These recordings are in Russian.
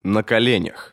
На коленях.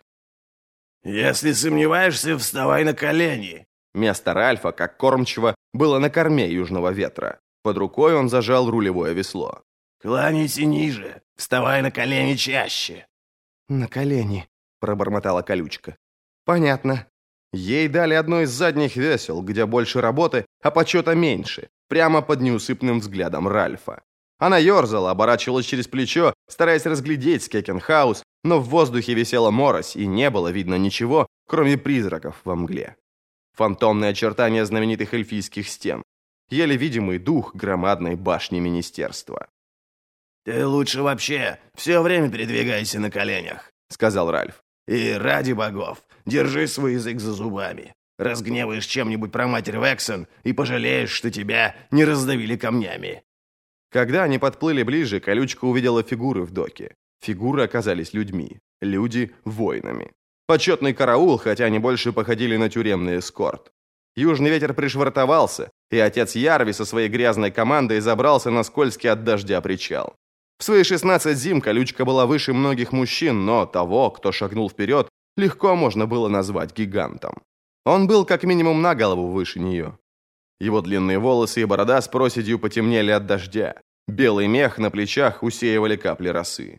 «Если сомневаешься, вставай на колени». Место Ральфа, как кормчего, было на корме Южного ветра. Под рукой он зажал рулевое весло. «Кланяйся ниже, вставай на колени чаще». «На колени», — пробормотала Колючка. «Понятно». Ей дали одно из задних весел, где больше работы, а почета меньше, прямо под неусыпным взглядом Ральфа. Она ерзала, оборачивалась через плечо, стараясь разглядеть Скекенхаус, но в воздухе висела морось, и не было видно ничего, кроме призраков во мгле. Фантомные очертания знаменитых эльфийских стен. Еле видимый дух громадной башни министерства. «Ты лучше вообще все время передвигайся на коленях», — сказал Ральф. «И ради богов, держи свой язык за зубами. Разгневаешь чем-нибудь про матерь Вексон и пожалеешь, что тебя не раздавили камнями». Когда они подплыли ближе, Колючка увидела фигуры в доке. Фигуры оказались людьми, люди – воинами. Почетный караул, хотя они больше походили на тюремный эскорт. Южный ветер пришвартовался, и отец Ярви со своей грязной командой забрался на скользкий от дождя причал. В свои 16 зим Колючка была выше многих мужчин, но того, кто шагнул вперед, легко можно было назвать гигантом. Он был как минимум на голову выше нее. Его длинные волосы и борода с проседью потемнели от дождя. Белый мех на плечах усеивали капли росы.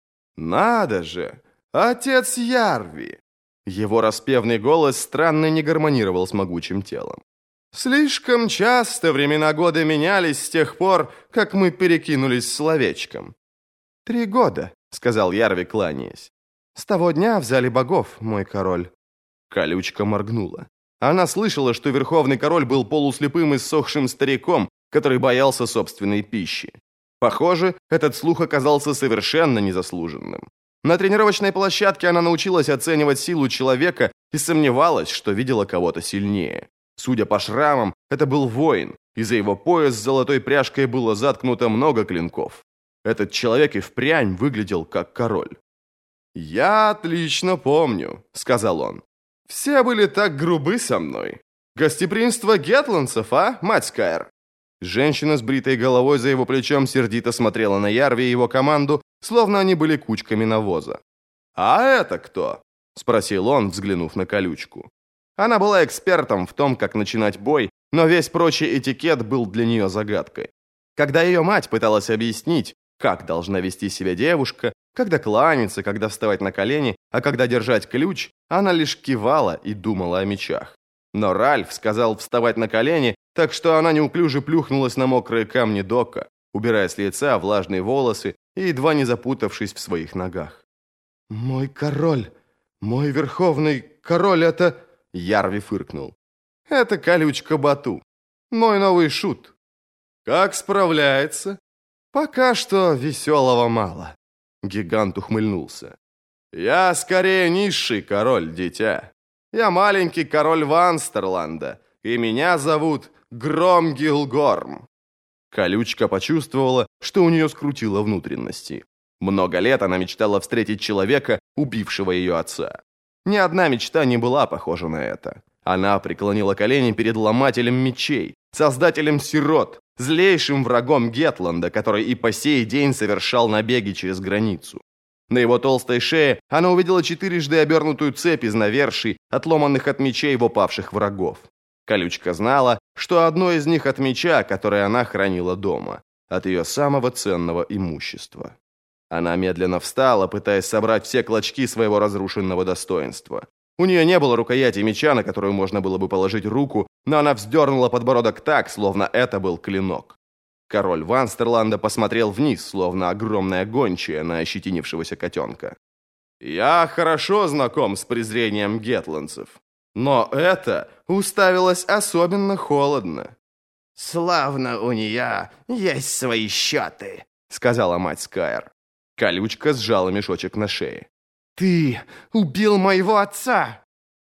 «Надо же! Отец Ярви!» Его распевный голос странно не гармонировал с могучим телом. «Слишком часто времена года менялись с тех пор, как мы перекинулись словечком». 3 года», — сказал Ярви, кланяясь. «С того дня в зале богов, мой король». Колючка моргнула. Она слышала, что верховный король был полуслепым и ссохшим стариком, который боялся собственной пищи. Похоже, этот слух оказался совершенно незаслуженным. На тренировочной площадке она научилась оценивать силу человека и сомневалась, что видела кого-то сильнее. Судя по шрамам, это был воин, и за его пояс с золотой пряжкой было заткнуто много клинков. Этот человек и впрямь выглядел как король. «Я отлично помню», — сказал он. «Все были так грубы со мной. Гостеприимство гетландцев, а, мать Скайр?» Женщина с бритой головой за его плечом сердито смотрела на Ярви и его команду, словно они были кучками навоза. «А это кто?» — спросил он, взглянув на Колючку. Она была экспертом в том, как начинать бой, но весь прочий этикет был для нее загадкой. Когда ее мать пыталась объяснить, как должна вести себя девушка, когда кланяться, когда вставать на колени, а когда держать ключ, она лишь кивала и думала о мечах. Но Ральф сказал вставать на колени, так что она неуклюже плюхнулась на мокрые камни дока, убирая с лица влажные волосы и едва не запутавшись в своих ногах. «Мой король, мой верховный король, это...» Ярви фыркнул. «Это Колючка Бату, мой новый шут». «Как справляется?» «Пока что веселого мало». Гигант ухмыльнулся. «Я скорее низший король, дитя. Я маленький король Ванстерланда, и меня зовут Громгилгорм». Колючка почувствовала, что у нее скрутило внутренности. Много лет она мечтала встретить человека, убившего ее отца. Ни одна мечта не была похожа на это. Она преклонила колени перед ломателем мечей, создателем сирот, злейшим врагом Гетланда, который и по сей день совершал набеги через границу. На его толстой шее она увидела 4-жды обернутую цепь из наверший, отломанных от мечей в упавших врагов. Колючка знала, что одно из них от меча, который она хранила дома, от ее самого ценного имущества. Она медленно встала, пытаясь собрать все клочки своего разрушенного достоинства. У нее не было рукояти меча, на которую можно было бы положить руку, но она вздернула подбородок так, словно это был клинок. Король Ванстерланда посмотрел вниз, словно огромная гончая на ощетинившегося котенка. «Я хорошо знаком с презрением гетландцев, но это уставилось особенно холодно». «Славно у нее есть свои счеты», — сказала мать Скайр. Колючка сжала мешочек на шее. «Ты убил моего отца!»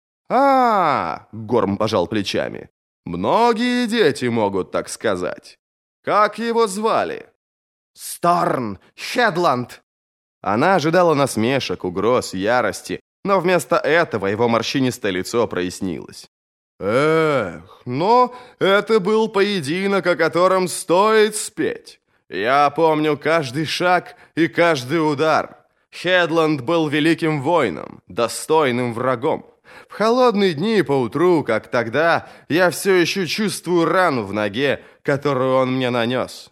Горм пожал плечами. «Многие дети могут так сказать. Как его звали?» «Сторн Хедланд». Она ожидала насмешек, угроз, ярости, но вместо этого его морщинистое лицо прояснилось. «Эх, но это был поединок, о котором стоит спеть. Я помню каждый шаг и каждый удар. Хедланд был великим воином, достойным врагом. В холодные дни поутру, как тогда, я все еще чувствую рану в ноге, которую он мне нанес.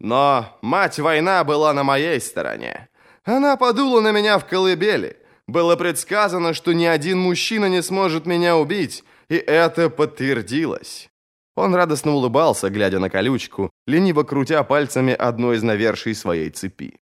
Но мать-война была на моей стороне. Она подула на меня в колыбели. Было предсказано, что ни один мужчина не сможет меня убить, и это подтвердилось. Он радостно улыбался, глядя на колючку, лениво крутя пальцами одной из наверший своей цепи.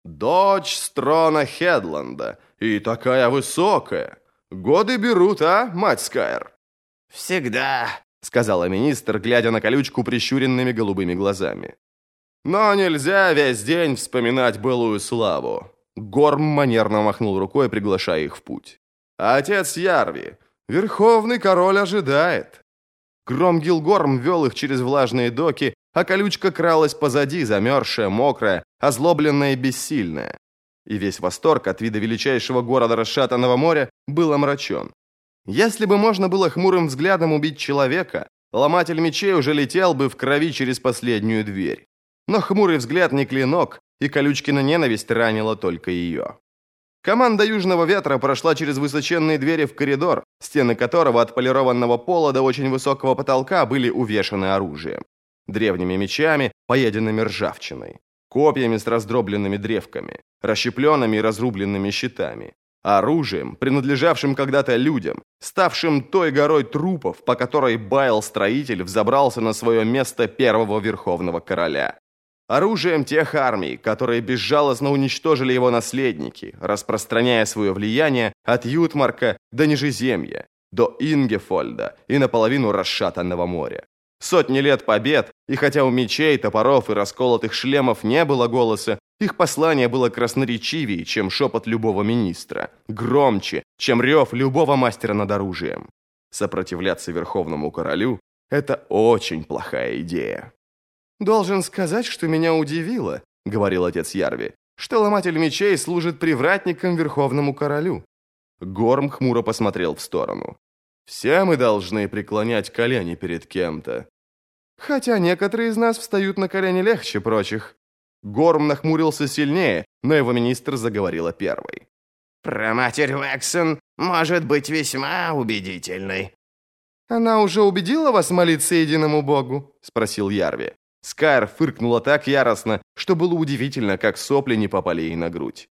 «Дочь Строна Хедланда, и такая высокая. Годы берут, а, мать Скайр?» «Всегда», — сказала министр, глядя на колючку прищуренными голубыми глазами. «Но нельзя весь день вспоминать былую славу». Горм манерно махнул рукой, приглашая их в путь. «Отец Ярви, верховный король ожидает». Громгилгорм вел их через влажные доки, а колючка кралась позади, замерзшая, мокрая, озлобленная и бессильная. И весь восторг от вида величайшего города расшатанного моря был омрачен. Если бы можно было хмурым взглядом убить человека, ломатель мечей уже летел бы в крови через последнюю дверь. Но хмурый взгляд не клинок, и колючкина ненависть ранила только ее. Команда Южного Ветра прошла через высоченные двери в коридор, стены которого от полированного пола до очень высокого потолка были увешаны оружием. Древними мечами, поеденными ржавчиной, копьями с раздробленными древками, расщепленными и разрубленными щитами, оружием, принадлежавшим когда-то людям, ставшим той горой трупов, по которой Байл-строитель взобрался на свое место первого верховного короля. Оружием тех армий, которые безжалостно уничтожили его наследники, распространяя свое влияние от Ютмарка до Нижеземья, до Ингефольда и наполовину расшатанного моря. Сотни лет побед, и хотя у мечей, топоров и расколотых шлемов не было голоса, их послание было красноречивее, чем шепот любого министра, громче, чем рев любого мастера над оружием. Сопротивляться Верховному Королю – это очень плохая идея. «Должен сказать, что меня удивило», — говорил отец Ярви, «что ломатель мечей служит привратником Верховному Королю». Горм хмуро посмотрел в сторону. «Все мы должны преклонять колени перед кем-то. Хотя некоторые из нас встают на колени легче прочих». Горм нахмурился сильнее, но его министр заговорила первой. «Проматерь Вексон может быть весьма убедительной». «Она уже убедила вас молиться единому богу?» — спросил Ярви. Скайр фыркнула так яростно, что было удивительно, как сопли не попали ей на грудь.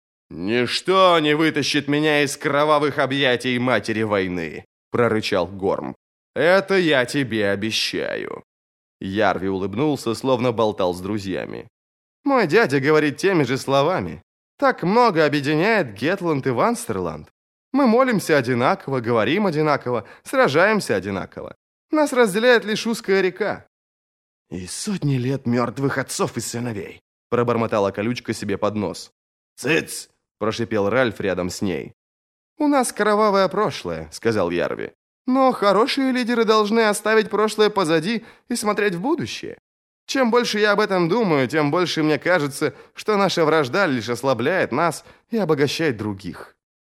«Ничто не вытащит меня из кровавых объятий матери войны», — прорычал Горм. «Это я тебе обещаю». Ярви улыбнулся, словно болтал с друзьями. «Мой дядя говорит теми же словами. Так много объединяет Гетланд и Ванстерланд. Мы молимся одинаково, говорим одинаково, сражаемся одинаково. Нас разделяет лишь узкая река». «И сотни лет мертвых отцов и сыновей», — пробормотала колючка себе под нос. «Цыц!» — прошипел Ральф рядом с ней. «У нас кровавое прошлое», — сказал Ярви. «Но хорошие лидеры должны оставить прошлое позади и смотреть в будущее. Чем больше я об этом думаю, тем больше мне кажется, что наша вражда лишь ослабляет нас и обогащает других».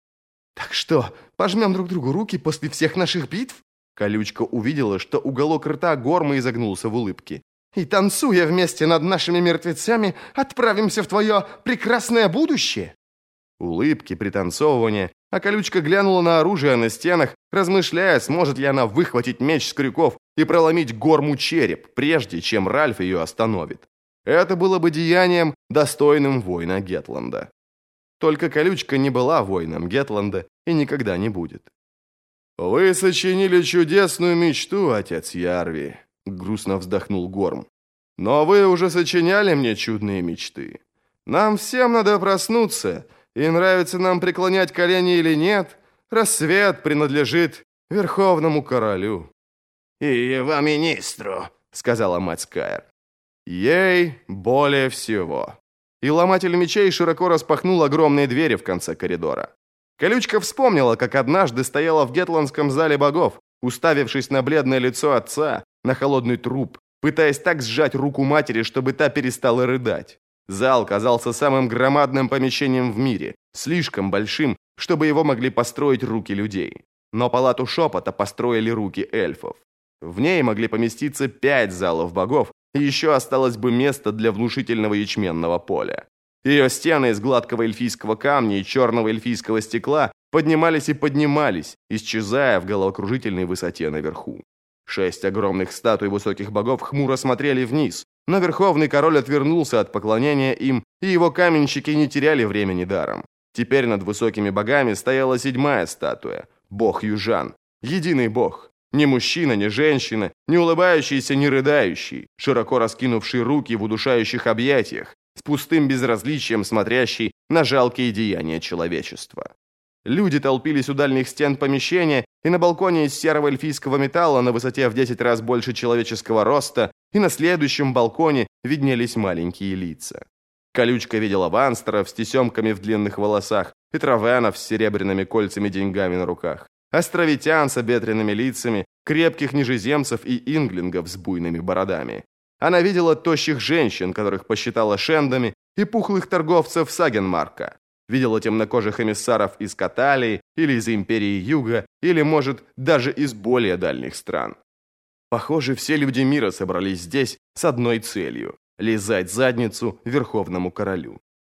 «Так что, пожмем друг другу руки после всех наших битв?» Колючка увидела, что уголок рта Горма изогнулся в улыбке. «И, танцуя вместе над нашими мертвецами, отправимся в твое прекрасное будущее?» Улыбки, пританцовывания, а колючка глянула на оружие на стенах, размышляя, сможет ли она выхватить меч с крюков и проломить Горму череп, прежде чем Ральф ее остановит. Это было бы деянием, достойным воина Гетланда. Только колючка не была воином Гетланда и никогда не будет. «Вы сочинили чудесную мечту, отец Ярви», — грустно вздохнул Горм. «Но вы уже сочиняли мне чудные мечты. Нам всем надо проснуться, и нравится нам преклонять колени или нет, рассвет принадлежит Верховному Королю». «И его министру», — сказала мать Скайр. «Ей более всего». И ломатель мечей широко распахнул огромные двери в конце коридора. Колючка вспомнила, как однажды стояла в Гетландском зале богов, уставившись на бледное лицо отца, на холодный труп, пытаясь так сжать руку матери, чтобы та перестала рыдать. Зал казался самым громадным помещением в мире, слишком большим, чтобы его могли построить руки людей. Но палату шепота построили руки эльфов. В ней могли поместиться 5 залов богов, и еще осталось бы место для внушительного ячменного поля. Ее стены из гладкого эльфийского камня и черного эльфийского стекла поднимались и поднимались, исчезая в головокружительной высоте наверху. 6 огромных статуй высоких богов хмуро смотрели вниз, но Верховный Король отвернулся от поклонения им, и его каменщики не теряли времени даром. Теперь над высокими богами стояла 7-я статуя – бог Южан, единый бог. Ни мужчина, ни женщина, ни улыбающийся, ни рыдающий, широко раскинувший руки в удушающих объятиях, с пустым безразличием смотрящий на жалкие деяния человечества. Люди толпились у дальних стен помещения, и на балконе из серого эльфийского металла на высоте в 10 раз больше человеческого роста, и на следующем балконе виднелись маленькие лица. Колючка видела ванстеров с тесемками в длинных волосах и травенов с серебряными кольцами деньгами на руках, островитян с обветренными лицами, крепких нижеземцев и инглингов с буйными бородами. Она видела тощих женщин, которых посчитала шендами, и пухлых торговцев Сагенмарка. Видела темнокожих эмиссаров из Каталии или из Империи Юга, или, может, даже из более дальних стран. Похоже, все люди мира собрались здесь с одной целью – лизать задницу Верховному Королю.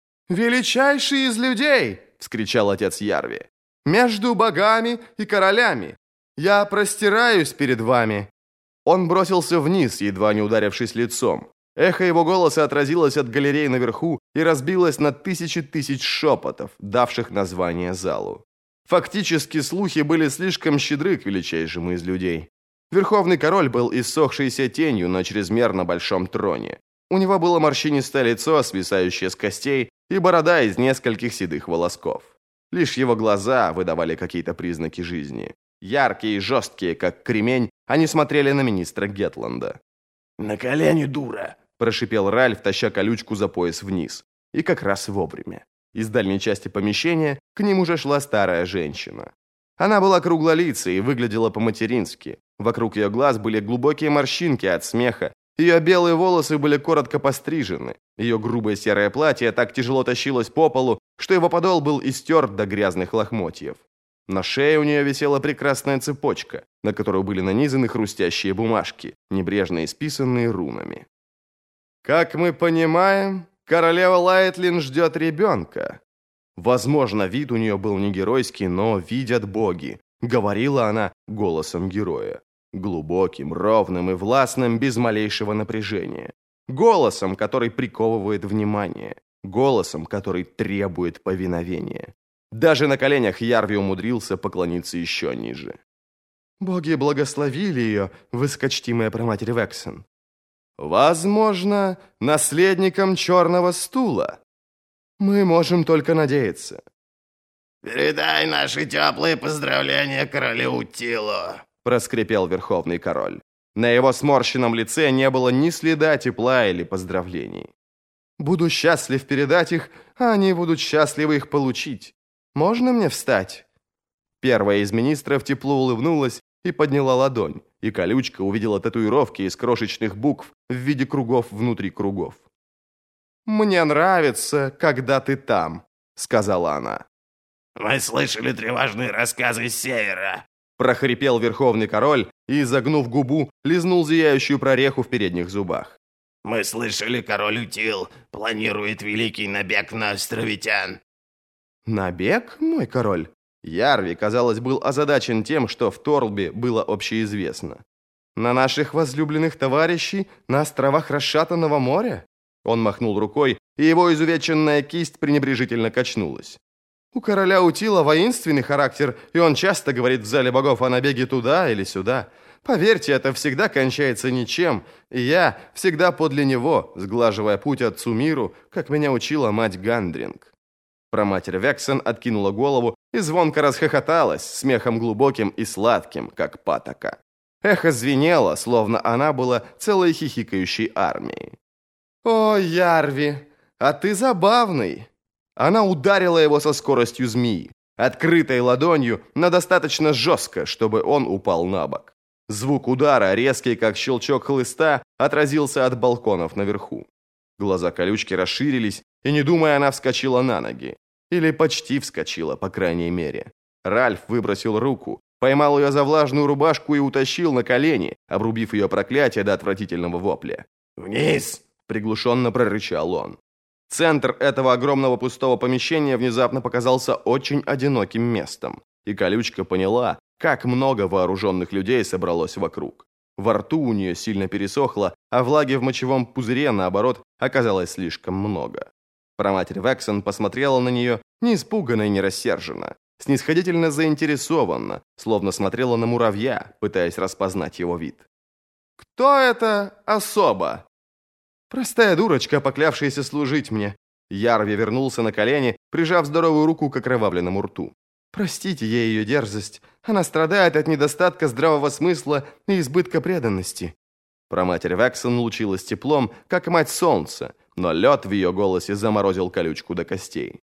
«Величайший из людей!» – вскричал отец Ярви. «Между богами и королями! Я простираюсь перед вами!» Он бросился вниз, едва не ударившись лицом. Эхо его голоса отразилось от галерей наверху и разбилось на тысячи тысяч шепотов, давших название залу. Фактически слухи были слишком щедры к величайшему из людей. Верховный Король был иссохшейся тенью на чрезмерно большом троне. У него было морщинистое лицо, свисающее с костей, и борода из нескольких седых волосков. Лишь его глаза выдавали какие-то признаки жизни. Яркие и жесткие, как кремень, они смотрели на министра Гетланда. «На колени, дура!» – прошипел Ральф, таща колючку за пояс вниз. И как раз вовремя. Из дальней части помещения к ним уже шла старая женщина. Она была круглолицей и выглядела по-матерински. Вокруг ее глаз были глубокие морщинки от смеха. Ее белые волосы были коротко пострижены. Ее грубое серое платье так тяжело тащилось по полу, что его подол был истерт до грязных лохмотьев. На шее у нее висела прекрасная цепочка, на которую были нанизаны хрустящие бумажки, небрежно исписанные рунами. «Как мы понимаем, королева Лайтлин ждет ребенка». Возможно, вид у нее был не геройский, но видят боги, говорила она голосом героя. Глубоким, ровным и властным, без малейшего напряжения. Голосом, который приковывает внимание. Голосом, который требует повиновения. Даже на коленях Ярви умудрился поклониться еще ниже. «Боги благословили ее, высокочтимая праматерь Вексен. Возможно, наследником черного стула. Мы можем только надеяться». «Передай наши теплые поздравления королю Утилу», – проскрипел Верховный Король. На его сморщенном лице не было ни следа тепла или поздравлений. «Буду счастлив передать их, а они будут счастливы их получить. Можно мне встать?» Первая из министров тепло улыбнулась и подняла ладонь, и колючка увидела татуировки из крошечных букв в виде кругов внутри кругов. «Мне нравится, когда ты там», — сказала она. «Мы слышали тревожные рассказы с севера», — прохрипел Верховный Король и, изогнув губу, лизнул зияющую прореху в передних зубах. «Мы слышали, король Утил планирует великий набег на островитян». «Набег, мой король?» Ярви, казалось, был озадачен тем, что в Торлбе было общеизвестно. «На наших возлюбленных товарищей на островах Расшатанного моря?» Он махнул рукой, и его изувеченная кисть пренебрежительно качнулась. «У короля Утила воинственный характер, и он часто говорит в зале богов о набеге туда или сюда. Поверьте, это всегда кончается ничем, и я всегда подле него, сглаживая путь отцу миру, как меня учила мать Гандринг». Праматерь Вексен откинула голову и звонко расхохоталась, смехом глубоким и сладким, как патока. Эхо звенело, словно она была целой хихикающей армией. «О, Ярви, а ты забавный!» Она ударила его со скоростью змеи, открытой ладонью, но достаточно жестко, чтобы он упал на бок. Звук удара, резкий как щелчок хлыста, отразился от балконов наверху. Глаза колючки расширились, и, не думая, она вскочила на ноги. Или почти вскочила, по крайней мере. Ральф выбросил руку, поймал ее за влажную рубашку и утащил на колени, обрубив ее проклятие до отвратительного вопля. «Вниз!» – приглушенно прорычал он. Центр этого огромного пустого помещения внезапно показался очень одиноким местом, и колючка поняла, как много вооруженных людей собралось вокруг. Во рту у нее сильно пересохло, а влаги в мочевом пузыре, наоборот, оказалось слишком много. Проматерь Вексон посмотрела на нее не испуганно и не рассерженно, снисходительно заинтересованно, словно смотрела на муравья, пытаясь распознать его вид. «Кто это особа?» «Простая дурочка, поклявшаяся служить мне». Ярви вернулся на колени, прижав здоровую руку к окровавленному рту. «Простите ей ее дерзость. Она страдает от недостатка здравого смысла и избытка преданности». Проматерь Вексон лучилась теплом, как мать солнца, но лед в ее голосе заморозил колючку до костей.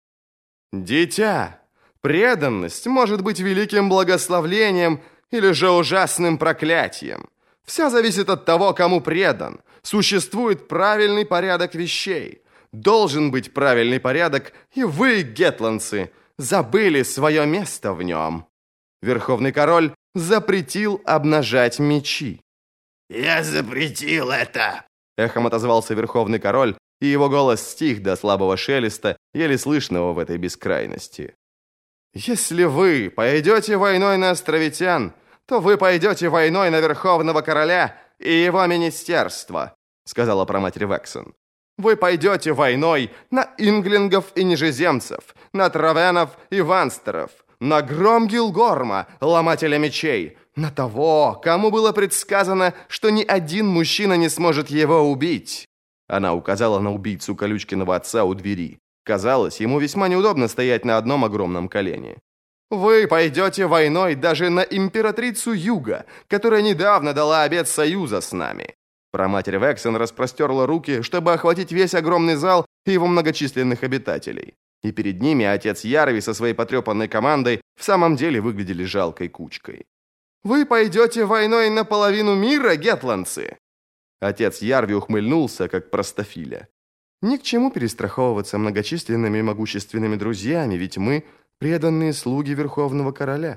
«Дитя, преданность может быть великим благословлением или же ужасным проклятием. Все зависит от того, кому предан. Существует правильный порядок вещей. Должен быть правильный порядок, и вы, гетландцы, забыли свое место в нем. Верховный король запретил обнажать мечи». «Я запретил это!» Эхом отозвался Верховный король, и его голос стих до слабого шелеста, еле слышного в этой бескрайности. «Если вы пойдете войной на островитян, то вы пойдете войной на Верховного короля и его министерство», сказала проматерь Вексон. «Вы пойдете войной на инглингов и нижеземцев, на травенов и ванстеров, на гром Гилгорма, ломателя мечей, на того, кому было предсказано, что ни один мужчина не сможет его убить». Она указала на убийцу Колючкиного отца у двери. Казалось, ему весьма неудобно стоять на одном огромном колене. «Вы пойдете войной даже на императрицу Юга, которая недавно дала обет союза с нами». Проматерь Вексон распростерла руки, чтобы охватить весь огромный зал и его многочисленных обитателей. И перед ними отец Ярви со своей потрепанной командой в самом деле выглядели жалкой кучкой. «Вы пойдете войной на половину мира, гетландцы?» Отец Ярви ухмыльнулся, как простофиля. «Ни к чему перестраховываться многочисленными и могущественными друзьями, ведь мы преданные слуги Верховного короля».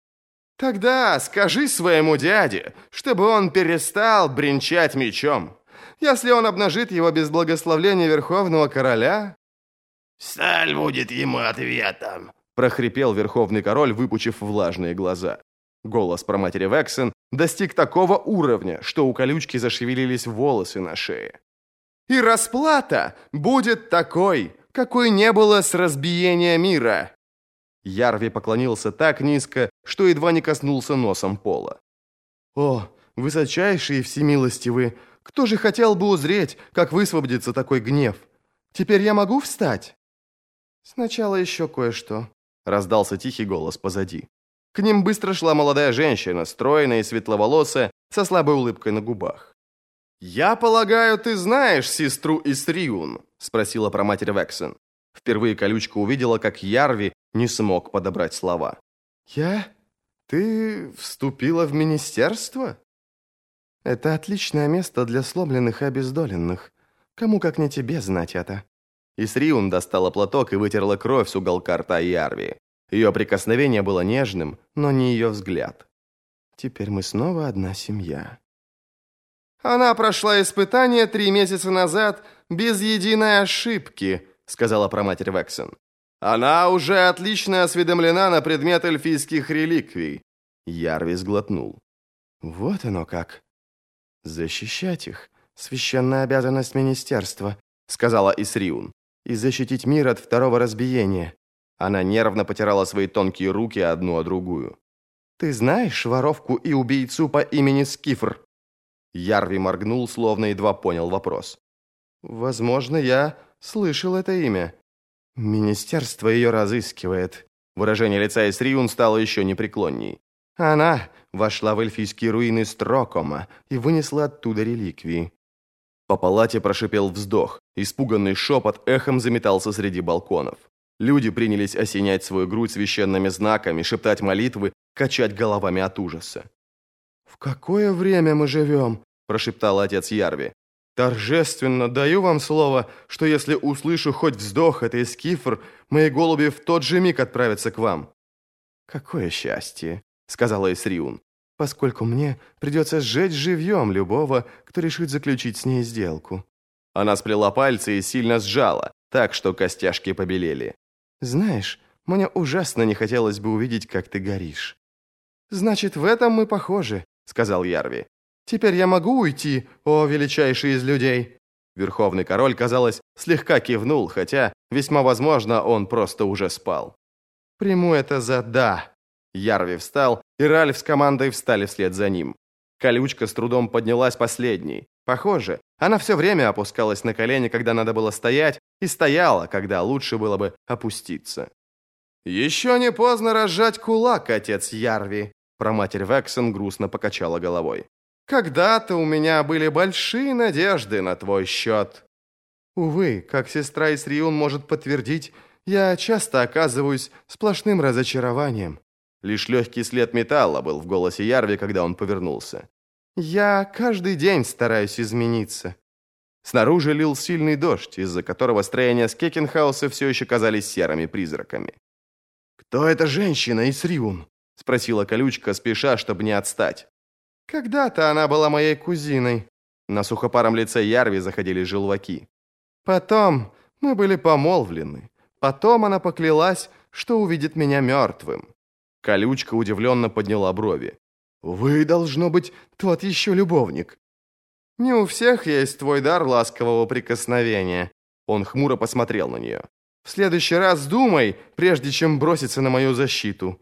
«Тогда скажи своему дяде, чтобы он перестал бренчать мечом. Если он обнажит его без благословения Верховного короля...» «Сталь будет ему ответом», прохрипел Верховный король, выпучив влажные глаза. Голос проматери Вексон достиг такого уровня, что у колючки зашевелились волосы на шее. «И расплата будет такой, какой не было с разбиения мира». Ярви поклонился так низко, что едва не коснулся носом пола. «О, высочайший и всемилостивый, кто же хотел бы узреть, как высвободится такой гнев? Теперь я могу встать?» «Сначала еще кое-что», — раздался тихий голос позади. К ним быстро шла молодая женщина, стройная и светловолосая, со слабой улыбкой на губах. «Я полагаю, ты знаешь сестру Исриун?» — спросила проматерь Вексон. Впервые колючка увидела, как Ярви не смог подобрать слова. «Я? Ты вступила в министерство?» «Это отличное место для сломленных и обездоленных. Кому как не тебе знать это?» Исриун достала платок и вытерла кровь с уголка рта Ярви. Ее прикосновение было нежным, но не ее взгляд. «Теперь мы снова одна семья». «Она прошла испытание 3 месяца назад без единой ошибки», сказала проматерь Вексон. «Она уже отлично осведомлена на предмет эльфийских реликвий». Ярви сглотнул. «Вот оно как. Защищать их — священная обязанность министерства», сказала Исриун. «И защитить мир от второго разбиения». Она нервно потирала свои тонкие руки одну о другую. «Ты знаешь воровку и убийцу по имени Скифр?» Ярви моргнул, словно едва понял вопрос. «Возможно, я слышал это имя. Министерство ее разыскивает». Выражение лица Исриун стало еще непреклонней. Она вошла в эльфийские руины Строкома и вынесла оттуда реликвии. По палате прошипел вздох. Испуганный шепот эхом заметался среди балконов. Люди принялись осенять свою грудь священными знаками, шептать молитвы, качать головами от ужаса. «В какое время мы живем?» – прошептал отец Ярви. «Торжественно даю вам слово, что если услышу хоть вздох этой скифр, мои голуби в тот же миг отправятся к вам». «Какое счастье!» – сказала Исриун, «поскольку мне придется сжечь живьем любого, кто решит заключить с ней сделку». Она сплела пальцы и сильно сжала. так что костяшки побелели. «Знаешь, мне ужасно не хотелось бы увидеть, как ты горишь». «Значит, в этом мы похожи», — сказал Ярви. «Теперь я могу уйти, о величайший из людей?» Верховный король, казалось, слегка кивнул, хотя, весьма возможно, он просто уже спал. «Приму это за «да». Ярви встал, и Ральф с командой встали вслед за ним. Колючка с трудом поднялась последней. Похоже, она все время опускалась на колени, когда надо было стоять, и стояла, когда лучше было бы опуститься. «Еще не поздно разжать кулак, отец Ярви», проматерь Вексон грустно покачала головой. «Когда-то у меня были большие надежды на твой счет. Увы, как сестра Исриун может подтвердить, я часто оказываюсь сплошным разочарованием». Лишь легкий след металла был в голосе Ярви, когда он повернулся. «Я каждый день стараюсь измениться». Снаружи лил сильный дождь, из-за которого строения Скекенхауса все еще казались серыми призраками. «Кто эта женщина, Исриун?» — спросила Колючка, спеша, чтобы не отстать. «Когда-то она была моей кузиной». На сухопаром лице Ярви заходили желваки. «Потом мы были помолвлены. Потом она поклялась, что увидит меня мертвым». Колючка удивленно подняла брови. «Вы, должно быть, тот еще любовник». «Не у всех есть твой дар ласкового прикосновения». Он хмуро посмотрел на нее. «В следующий раз думай, прежде чем броситься на мою защиту».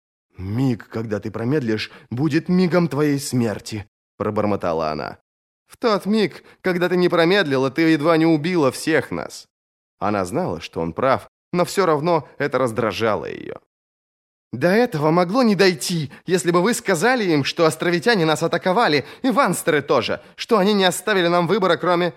«Миг, когда ты промедлишь, будет мигом твоей смерти», пробормотала она. «В тот миг, когда ты не промедлила, ты едва не убила всех нас». Она знала, что он прав, но все равно это раздражало ее. «До этого могло не дойти, если бы вы сказали им, что островитяне нас атаковали, и ванстеры тоже, что они не оставили нам выбора, кроме...»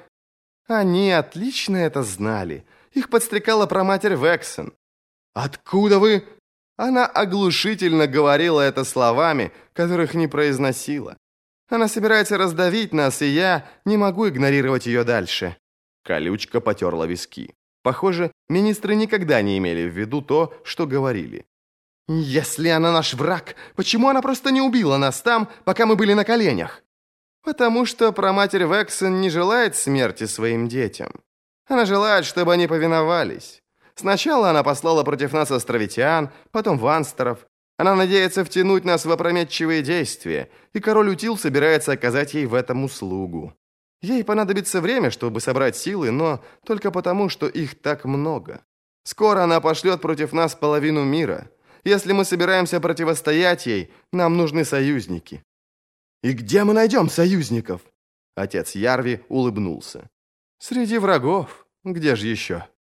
Они отлично это знали. Их подстрекала проматерь Вексон. «Откуда вы...» Она оглушительно говорила это словами, которых не произносила. Она собирается раздавить нас, и я не могу игнорировать ее дальше. Колючка потерла виски. Похоже, министры никогда не имели в виду то, что говорили. «Если она наш враг, почему она просто не убила нас там, пока мы были на коленях?» «Потому что проматерь Вексон не желает смерти своим детям. Она желает, чтобы они повиновались. Сначала она послала против нас островитян, потом ванстеров. Она надеется втянуть нас в опрометчивые действия, и король Утил собирается оказать ей в этом услугу. Ей понадобится время, чтобы собрать силы, но только потому, что их так много. Скоро она пошлет против нас половину мира. Если мы собираемся противостоять ей, нам нужны союзники». «И где мы найдем союзников?» Отец Ярви улыбнулся. «Среди врагов. Где же еще?»